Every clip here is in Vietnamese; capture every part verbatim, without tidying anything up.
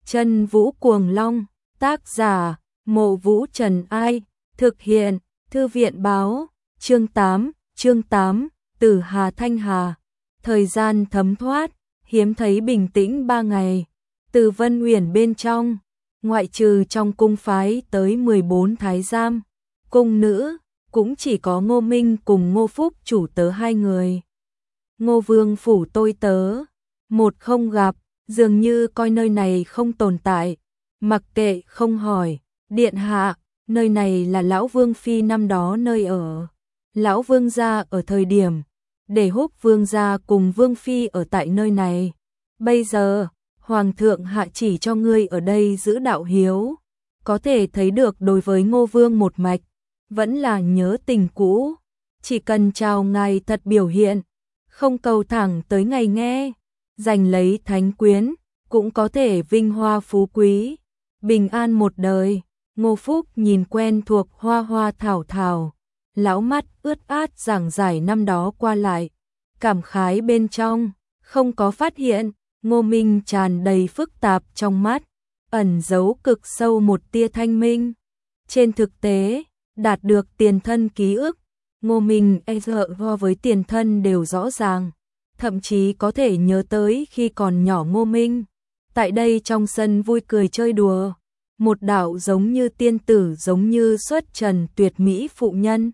Chân Vũ Cuồng Long, tác giả, Mộ Vũ Trần Ai, thực hiện, Thư viện Báo, chương tám, chương tám, Tử Hà Thanh Hà. Thời gian thấm thoát, hiếm thấy bình tĩnh ba ngày. Từ Vân Uyển bên trong, ngoại trừ trong cung phái tới mười bốn thái giám, cung nữ, cũng chỉ có Ngô Minh cùng Ngô Phúc chủ tớ hai người. Ngô Vương phủ tôi tớ, một không gặp, dường như coi nơi này không tồn tại, mặc kệ không hỏi, điện hạ, nơi này là lão Vương phi năm đó nơi ở. Lão Vương gia ở thời điểm để Húc Vương gia cùng Vương phi ở tại nơi này. Bây giờ, Hoàng thượng hạ chỉ cho ngươi ở đây giữ đạo hiếu, có thể thấy được đối với Ngô Vương một mạch, vẫn là nhớ tình cũ, chỉ cần chào ngài thật biểu hiện, không cầu thẳng tới ngày nghe, giành lấy thánh quyến, cũng có thể vinh hoa phú quý, bình an một đời. Ngô Phúc nhìn quen thuộc hoa hoa thảo thảo, lão mắt ướt át giảng giải năm đó qua lại, cảm khái bên trong, không có phát hiện, Ngô Minh tràn đầy phức tạp trong mắt, ẩn giấu cực sâu một tia thanh minh. Trên thực tế, đạt được tiền thân ký ức, Ngô Minh e sợ so với tiền thân đều rõ ràng, thậm chí có thể nhớ tới khi còn nhỏ Ngô Minh. Tại đây trong sân vui cười chơi đùa, một đạo giống như tiên tử giống như xuất trần tuyệt mỹ phụ nhân.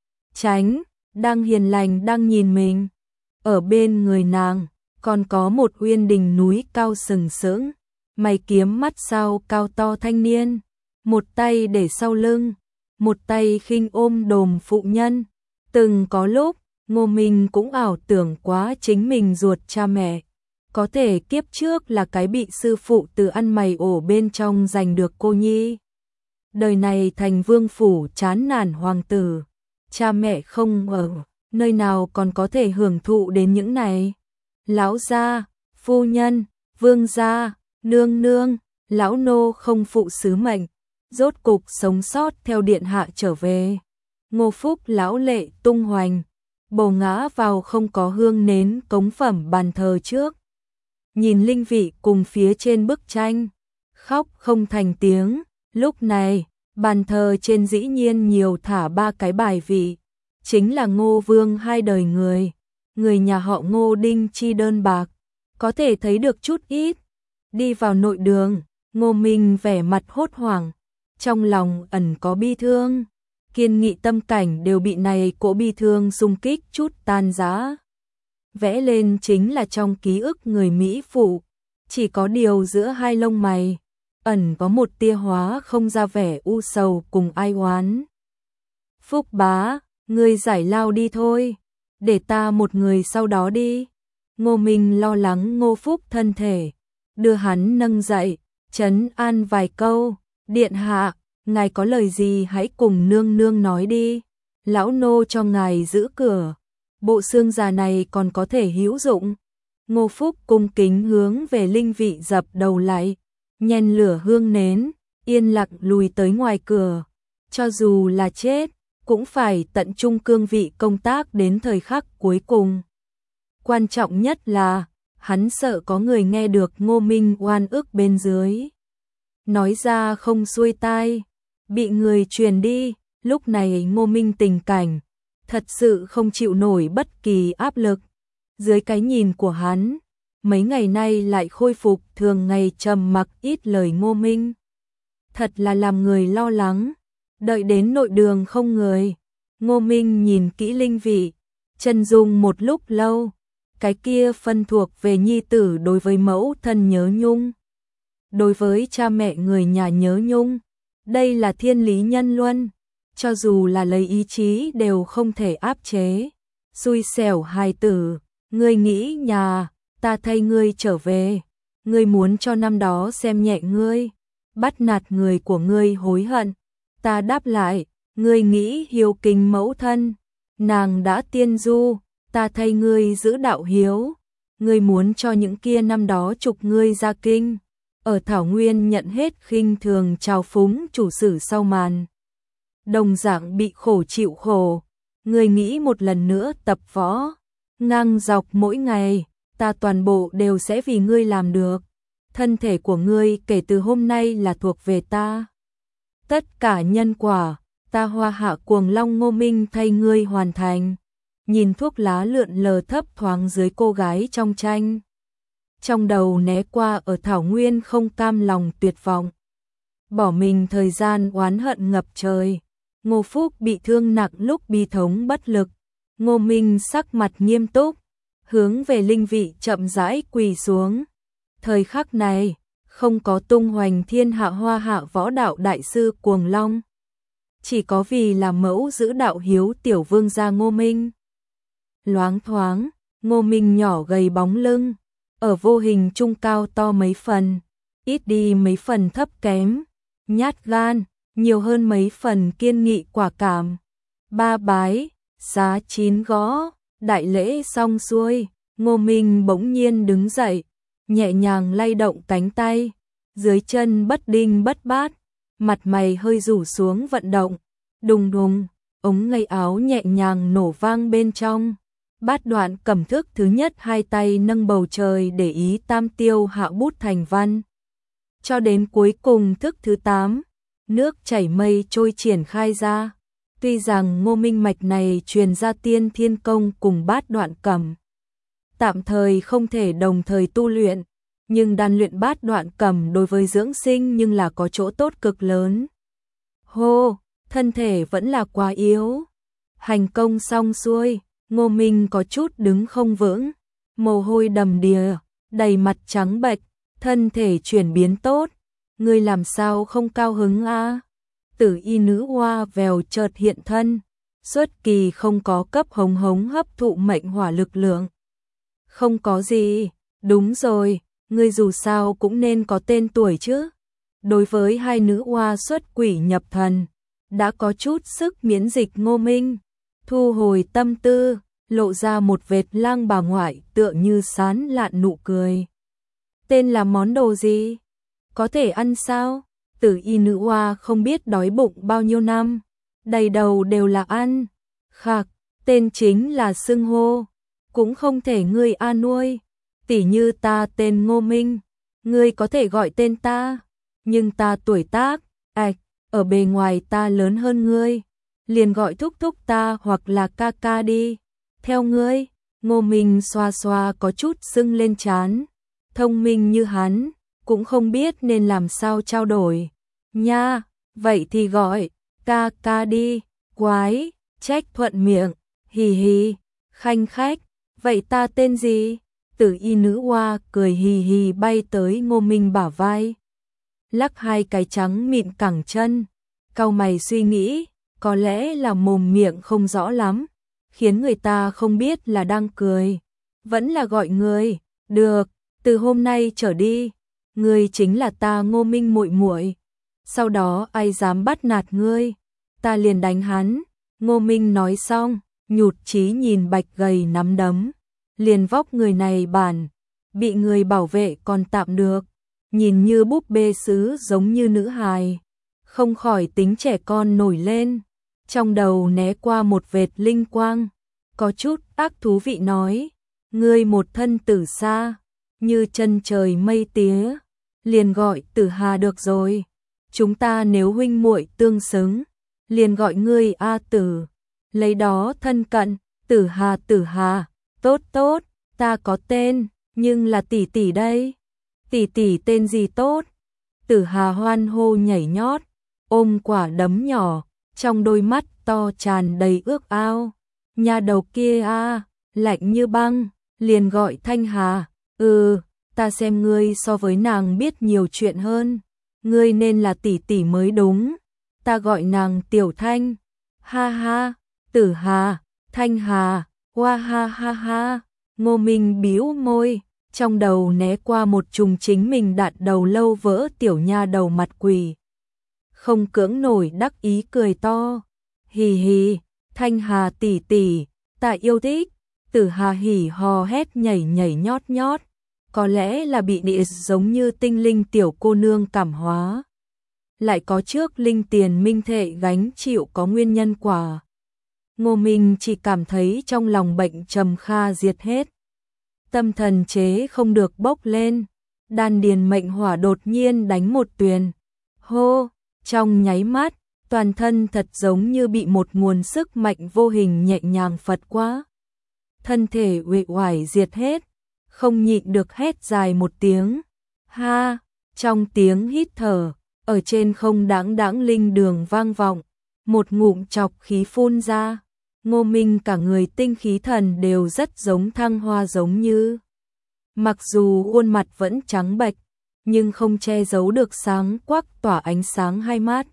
Tránh, đang hiền lành đang nhìn mình. Ở bên người nàng, còn có một uyên đình núi cao sừng sững, mày kiếm mắt sao cao to thanh niên, một tay để sau lưng, một tay khinh ôm đồm phụ nhân. Từng có lúc, Ngô Minh cũng ảo tưởng quá chính mình ruột cha mẹ, có thể kiếp trước là cái bị sư phụ từ ăn mày ổ bên trong giành được cô nhi. Đời này thành vương phủ chán nản hoàng tử, cha mẹ không ở, nơi nào còn có thể hưởng thụ đến những này. Lão gia, phu nhân, vương gia, nương nương, lão nô không phụ sứ mệnh, rốt cục sống sót theo điện hạ trở về. Ngô Phúc lão lệ tung hoành, bổ ngã vào không có hương nến cống phẩm bàn thờ trước. Nhìn linh vị cùng phía trên bức tranh, khóc không thành tiếng. Lúc này, bàn thờ trên dĩ nhiên nhiều thả ba cái bài vị, chính là Ngô Vương hai đời người, người nhà họ Ngô đinh chi đơn bạc, có thể thấy được chút ít. Đi vào nội đường, Ngô Minh vẻ mặt hốt hoảng, trong lòng ẩn có bi thương, kiên nghị tâm cảnh đều bị này cỗ bi thương xung kích chút tan rã. Vẽ lên chính là trong ký ức người Mỹ phụ, chỉ có điều giữa hai lông mày, ẩn có một tia hóa không ra vẻ u sầu cùng ai oán. Phúc bá, ngươi giải lao đi thôi, để ta một người sau đó đi. Ngô Minh lo lắng Ngô Phúc thân thể, đưa hắn nâng dậy, trấn an vài câu. Điện hạ, ngài có lời gì hãy cùng nương nương nói đi, lão nô cho ngài giữ cửa, bộ xương già này còn có thể hữu dụng. Ngô Phúc cung kính hướng về linh vị dập đầu lại, nhen lửa hương nến, yên lặng lùi tới ngoài cửa, cho dù là chết, cũng phải tận trung cương vị công tác đến thời khắc cuối cùng. Quan trọng nhất là, hắn sợ có người nghe được Ngô Minh oan ức bên dưới. Nói ra không xuôi tai, bị người truyền đi. Lúc này Ngô Minh tình cảnh, thật sự không chịu nổi bất kỳ áp lực. Dưới cái nhìn của hắn, mấy ngày nay lại khôi phục thường ngày trầm mặc ít lời Ngô Minh. Thật là làm người lo lắng. Đợi đến nội đường không người, Ngô Minh nhìn kỹ linh vị, chân dung một lúc lâu, cái kia phân thuộc về nhi tử đối với mẫu thân nhớ nhung, đối với cha mẹ người nhà nhớ nhung, đây là thiên lý nhân luân, cho dù là lấy ý chí đều không thể áp chế. Xui xẻo hài tử, ngươi nghĩ nhà, ta thay ngươi trở về, ngươi muốn cho năm đó xem nhẹ ngươi, bắt nạt người của ngươi hối hận, ta đáp lại, ngươi nghĩ hiếu kính mẫu thân, nàng đã tiên du, ta thay ngươi giữ đạo hiếu, ngươi muốn cho những kia năm đó trục ngươi ra kinh, ở Thảo Nguyên nhận hết khinh thường trào phúng chủ sử sau màn. Đồng dạng bị khổ chịu khổ, ngươi nghĩ một lần nữa tập võ, ngang dọc mỗi ngày, ta toàn bộ đều sẽ vì ngươi làm được. thân thể của ngươi kể từ hôm nay là thuộc về ta. Tất cả nhân quả, ta Hoa Hạ Cuồng Long Ngô Minh thay ngươi hoàn thành. Nhìn thuốc lá lượn lờ thấp thoáng dưới cô gái trong tranh. Trong đầu né qua ở thảo nguyên không cam lòng tuyệt vọng. Bỏ mình thời gian oán hận ngập trời. Ngô Phúc bị thương nặng lúc bi thống bất lực. Ngô Minh sắc mặt nghiêm túc, hướng về linh vị chậm rãi quỳ xuống. Thời khắc này, không có tung hoành thiên hạ Hoa Hạ võ đạo đại sư Cuồng Long. Chỉ có vì là mẫu giữ đạo hiếu tiểu vương gia Ngô Minh. Loáng thoáng, Ngô Minh nhỏ gầy bóng lưng, ở vô hình trung cao to mấy phần, ít đi mấy phần thấp kém, nhát gan, nhiều hơn mấy phần kiên nghị quả cảm. Ba bái, xá chín gõ, đại lễ xong xuôi, Ngô Minh bỗng nhiên đứng dậy, nhẹ nhàng lay động cánh tay, dưới chân bất đinh bất bát, mặt mày hơi rủ xuống vận động, đùng đùng, ống ngay áo nhẹ nhàng nổ vang bên trong. Bát đoạn cầm thước thứ nhất hai tay nâng bầu trời để ý tam tiêu hạ bút thành văn. Cho đến cuối cùng thức thứ tám, nước chảy mây trôi triển khai ra. Tuy rằng Ngô Minh mạch này truyền ra tiên thiên công cùng bát đoạn cầm, tạm thời không thể đồng thời tu luyện, nhưng đan luyện bát đoạn cầm đối với dưỡng sinh nhưng là có chỗ tốt cực lớn. Hô, thân thể vẫn là quá yếu. Hành công xong xuôi, Ngô Minh có chút đứng không vững, mồ hôi đầm đìa, đầy mặt trắng bệch, thân thể chuyển biến tốt. Ngươi làm sao không cao hứng a? Tử y nữ hoa vèo chợt hiện thân, xuất kỳ không có cấp hống hống hấp thụ mệnh hỏa lực lượng. Không có gì, đúng rồi, ngươi dù sao cũng nên có tên tuổi chứ. Đối với hai nữ hoa xuất quỷ nhập thần, đã có chút sức miễn dịch Ngô Minh, thu hồi tâm tư, lộ ra một vệt lang bà ngoại tựa như sán lạn nụ cười. Tên là món đồ gì? Có thể ăn sao? Tử y nữ hoa không biết đói bụng bao nhiêu năm, đầy đầu đều là ăn. Khạc, tên chính là xưng hô, cũng không thể ngươi a nuôi. Tỉ như ta tên Ngô Minh, ngươi có thể gọi tên ta, nhưng ta tuổi tác, ạch, ở bề ngoài ta lớn hơn ngươi, liền gọi thúc thúc ta hoặc là ca ca đi. Theo ngươi. Ngô Minh xoa xoa có chút sưng lên trán, thông minh như hắn, cũng không biết nên làm sao trao đổi. Nha, vậy thì gọi ca ca đi. Quái, trách thuận miệng, hì hì, khanh khách, vậy ta tên gì? Tử y nữ hoa cười hì hì bay tới Ngô Minh bả vai, lắc hai cái trắng mịn cẳng chân, cau mày suy nghĩ, có lẽ là mồm miệng không rõ lắm, khiến người ta không biết là đang cười, vẫn là gọi người. Được, từ hôm nay trở đi, ngươi chính là ta Ngô Minh muội muội. Sau đó ai dám bắt nạt ngươi, ta liền đánh hắn. Ngô Minh nói xong, nhụt chí nhìn bạch gầy nắm đấm, liền vóc người này bản, bị người bảo vệ còn tạm được, nhìn như búp bê sứ giống như nữ hài, không khỏi tính trẻ con nổi lên, trong đầu né qua một vệt linh quang, có chút ác thú vị nói, ngươi một thân tử xa, như chân trời mây tía, liền gọi Tử Hà được rồi, chúng ta nếu huynh muội tương xứng, liền gọi ngươi A Tử, lấy đó thân cận. Tử Hà Tử Hà, tốt tốt, ta có tên, nhưng là tỷ tỷ đây. Tỷ tỷ tên gì tốt? Tử Hà hoan hô nhảy nhót, ôm quả đấm nhỏ, trong đôi mắt to tràn đầy ước ao. Nhà đầu kia a, lạnh như băng, liền gọi Thanh Hà. Ừ, ta xem ngươi so với nàng biết nhiều chuyện hơn, ngươi nên là tỷ tỷ mới đúng. Ta gọi nàng Tiểu Thanh. Ha ha, Tử Hà, Thanh Hà, hoa ha ha ha. Ngô Minh bĩu môi, trong đầu né qua một trùng chính mình đạn đầu lâu vỡ tiểu nha đầu mặt quỷ. Không cưỡng nổi đắc ý cười to. Hì hì, Thanh Hà tỷ tỷ, ta yêu thích. Tử Hà hỉ hò hét nhảy nhảy nhót nhót, có lẽ là bị địa giống như tinh linh tiểu cô nương cảm hóa. Lại có trước linh tiền minh thệ gánh chịu có nguyên nhân quả. Ngô Minh chỉ cảm thấy trong lòng bệnh trầm kha diệt hết. Tâm thần chế không được bốc lên, đan điền mệnh hỏa đột nhiên đánh một tuyền. Hô, trong nháy mắt, toàn thân thật giống như bị một nguồn sức mạnh vô hình nhẹ nhàng phật qua. Thân thể uể oải diệt hết, không nhịn được hét dài một tiếng. Ha, trong tiếng hít thở, ở trên không đãng đãng linh đường vang vọng, một ngụm chọc khí phun ra. Ngô Minh cả người tinh khí thần đều rất giống thăng hoa giống như. Mặc dù khuôn mặt vẫn trắng bệch, nhưng không che giấu được sáng quắc tỏa ánh sáng hai mắt.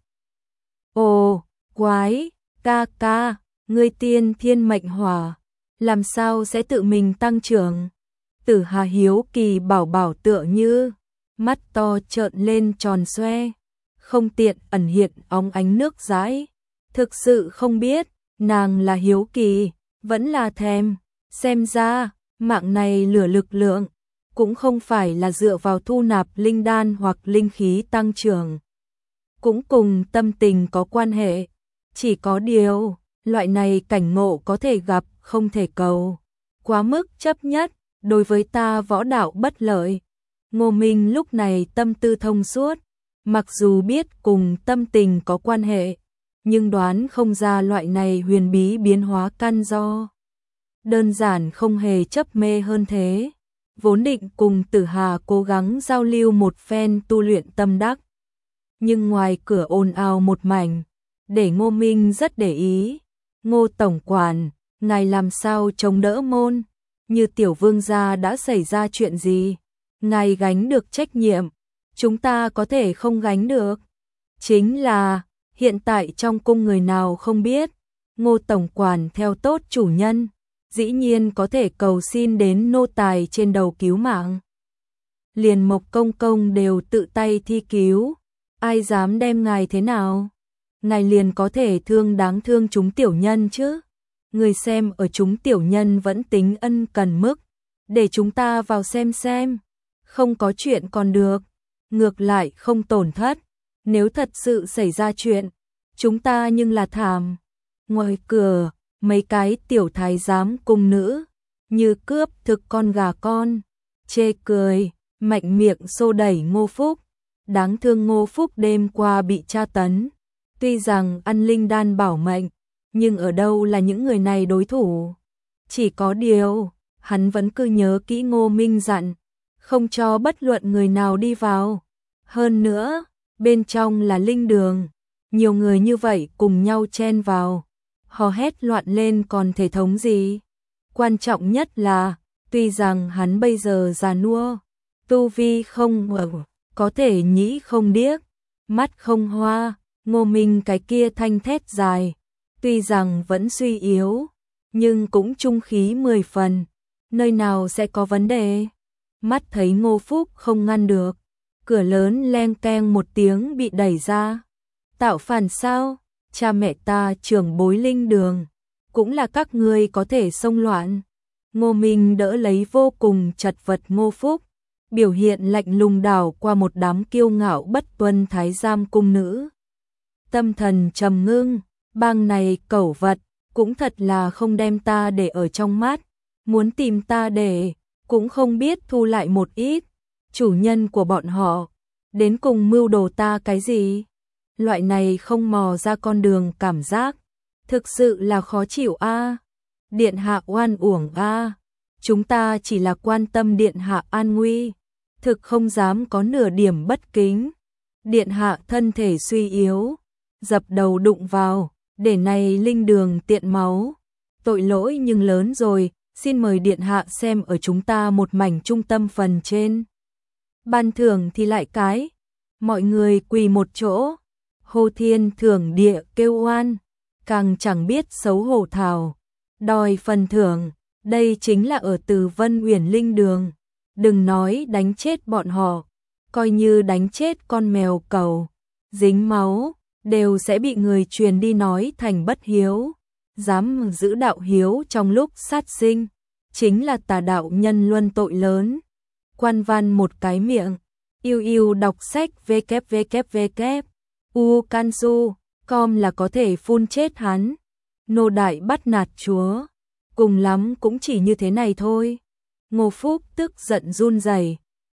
Ồ, quái, ca ca, ngươi tiên thiên mệnh hỏa, làm sao sẽ tự mình tăng trưởng? Tử Hà hiếu kỳ bảo bảo tựa như, mắt to trợn lên tròn xoe, không tiện ẩn hiện óng ánh nước dãi. Thực sự không biết, nàng là hiếu kỳ, vẫn là thèm, xem ra, mạng này lửa lực lượng, cũng không phải là dựa vào thu nạp linh đan hoặc linh khí tăng trưởng. Cũng cùng tâm tình có quan hệ, chỉ có điều, loại này cảnh ngộ có thể gặp, không thể cầu. Quá mức chấp nhất, đối với ta võ đạo bất lợi. Ngô Minh lúc này tâm tư thông suốt, mặc dù biết cùng tâm tình có quan hệ, nhưng đoán không ra loại này huyền bí biến hóa căn do. Đơn giản không hề chấp mê hơn thế. Vốn định cùng Tử Hà cố gắng giao lưu một phen tu luyện tâm đắc. Nhưng ngoài cửa ồn ào một mảnh, để Ngô Minh rất để ý. Ngô Tổng Quản, ngài làm sao chống đỡ môn? Như tiểu vương gia đã xảy ra chuyện gì? Ngài gánh được trách nhiệm, chúng ta có thể không gánh được. Chính là, hiện tại trong cung người nào không biết, Ngô Tổng Quản theo tốt chủ nhân, dĩ nhiên có thể cầu xin đến nô tài trên đầu cứu mạng. Liền Mộc Công Công đều tự tay thi cứu, ai dám đem ngài thế nào? Ngài liền có thể thương đáng thương chúng tiểu nhân chứ? Người xem ở chúng tiểu nhân vẫn tính ân cần mức, để chúng ta vào xem xem. Không có chuyện còn được, ngược lại không tổn thất. Nếu thật sự xảy ra chuyện, chúng ta nhưng là thảm. Ngoài cửa, mấy cái tiểu thái giám cung nữ, như cướp thực con gà con, chê cười, mạnh miệng xô đẩy Ngô Phúc. Đáng thương Ngô Phúc đêm qua bị tra tấn, tuy rằng ăn linh đan bảo mệnh, nhưng ở đâu là những người này đối thủ. Chỉ có điều, hắn vẫn cứ nhớ kỹ Ngô Minh dặn, không cho bất luận người nào đi vào. Hơn nữa, bên trong là linh đường, nhiều người như vậy cùng nhau chen vào, hò hét loạn lên còn thể thống gì. Quan trọng nhất là, tuy rằng hắn bây giờ già nua, tu vi không ở, có thể nhĩ không điếc, mắt không hoa, Ngô Minh cái kia thanh thét dài, tuy rằng vẫn suy yếu, nhưng cũng trung khí mười phần, nơi nào sẽ có vấn đề. Mắt thấy Ngô Phúc không ngăn được, cửa lớn leng keng một tiếng bị đẩy ra. Tạo phản sao? Cha mẹ ta trưởng bối linh đường, cũng là các ngươi có thể xông loạn. Ngô Minh đỡ lấy vô cùng chật vật Ngô Phúc, biểu hiện lạnh lùng đảo qua một đám kiêu ngạo bất tuân thái giám cung nữ. Tâm thần trầm ngưng, bang này cẩu vật, cũng thật là không đem ta để ở trong mắt, muốn tìm ta để, cũng không biết thu lại một ít. Chủ nhân của bọn họ, đến cùng mưu đồ ta cái gì? Loại này không mò ra con đường cảm giác, thực sự là khó chịu a. Điện hạ oan uổng a, chúng ta chỉ là quan tâm điện hạ an nguy, thực không dám có nửa điểm bất kính. Điện hạ thân thể suy yếu, dập đầu đụng vào, để này linh đường tiện máu. Tội lỗi nhưng lớn rồi, xin mời điện hạ xem ở chúng ta một mảnh trung tâm phần trên. Ban thưởng thì lại cái, mọi người quỳ một chỗ, hô thiên thưởng địa kêu oan, càng chẳng biết xấu hổ thảo, đòi phần thưởng, đây chính là ở Từ Vân Uyển linh đường, đừng nói đánh chết bọn họ, coi như đánh chết con mèo cẩu, dính máu, đều sẽ bị người truyền đi nói thành bất hiếu, dám giữ đạo hiếu trong lúc sát sinh, chính là tà đạo nhân luân tội lớn. Quan Văn một cái miệng, yêu yêu đọc sách www u cansu com là có thể phun chết hắn. Nô đại bắt nạt chúa, cùng lắm cũng chỉ như thế này thôi. Ngô Phúc tức giận run rẩy,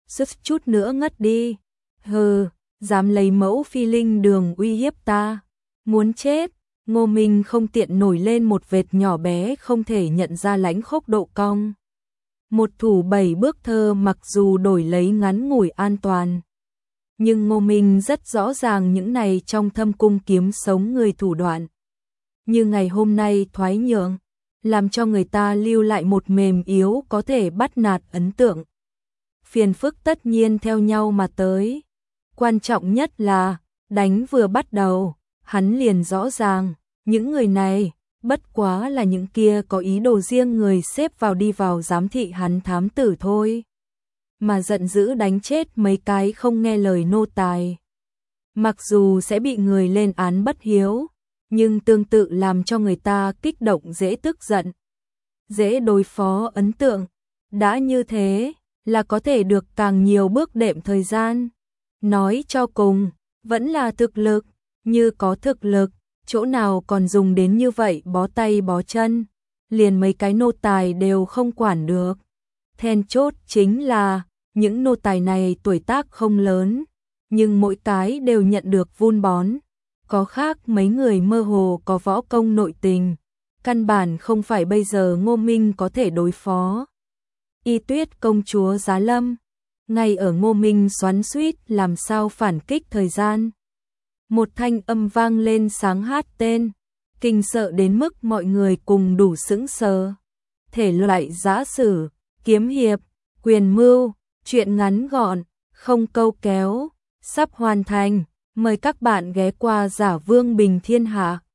suýt chút nữa ngất đi. Hừ, dám lấy mẫu phi linh đường uy hiếp ta, muốn chết. Ngô Minh không tiện nổi lên một vệt nhỏ bé không thể nhận ra lãnh khốc độ cong. Một thủ bảy bước thơ mặc dù đổi lấy ngắn ngủi an toàn, nhưng Ngô Minh rất rõ ràng những này trong thâm cung kiếm sống người thủ đoạn. Như ngày hôm nay thoái nhượng, làm cho người ta lưu lại một mềm yếu có thể bắt nạt ấn tượng. Phiền phức tất nhiên theo nhau mà tới. Quan trọng nhất là, đánh vừa bắt đầu, hắn liền rõ ràng, những người này, bất quá là những kia có ý đồ riêng người xếp vào đi vào giám thị hắn thám tử thôi. Mà giận dữ đánh chết mấy cái không nghe lời nô tài. Mặc dù sẽ bị người lên án bất hiếu, nhưng tương tự làm cho người ta kích động dễ tức giận, dễ đối phó ấn tượng. Đã như thế, là có thể được càng nhiều bước đệm thời gian. Nói cho cùng, vẫn là thực lực, như có thực lực, chỗ nào còn dùng đến như vậy bó tay bó chân, liền mấy cái nô tài đều không quản được. Then chốt chính là, những nô tài này tuổi tác không lớn, nhưng mỗi cái đều nhận được vun bón. Có khác mấy người mơ hồ có võ công nội tình, căn bản không phải bây giờ Ngô Minh có thể đối phó. Y Tuyết công chúa Giá Lâm, ngay ở Ngô Minh xoắn xuýt làm sao phản kích thời gian. Một thanh âm vang lên sáng hát tên, kinh sợ đến mức mọi người cùng đủ sững sờ. Thể loại giã sử, kiếm hiệp, quyền mưu, truyện ngắn gọn, không câu kéo, sắp hoàn thành. Mời các bạn ghé qua Giả Vương Bình Thiên Hạ.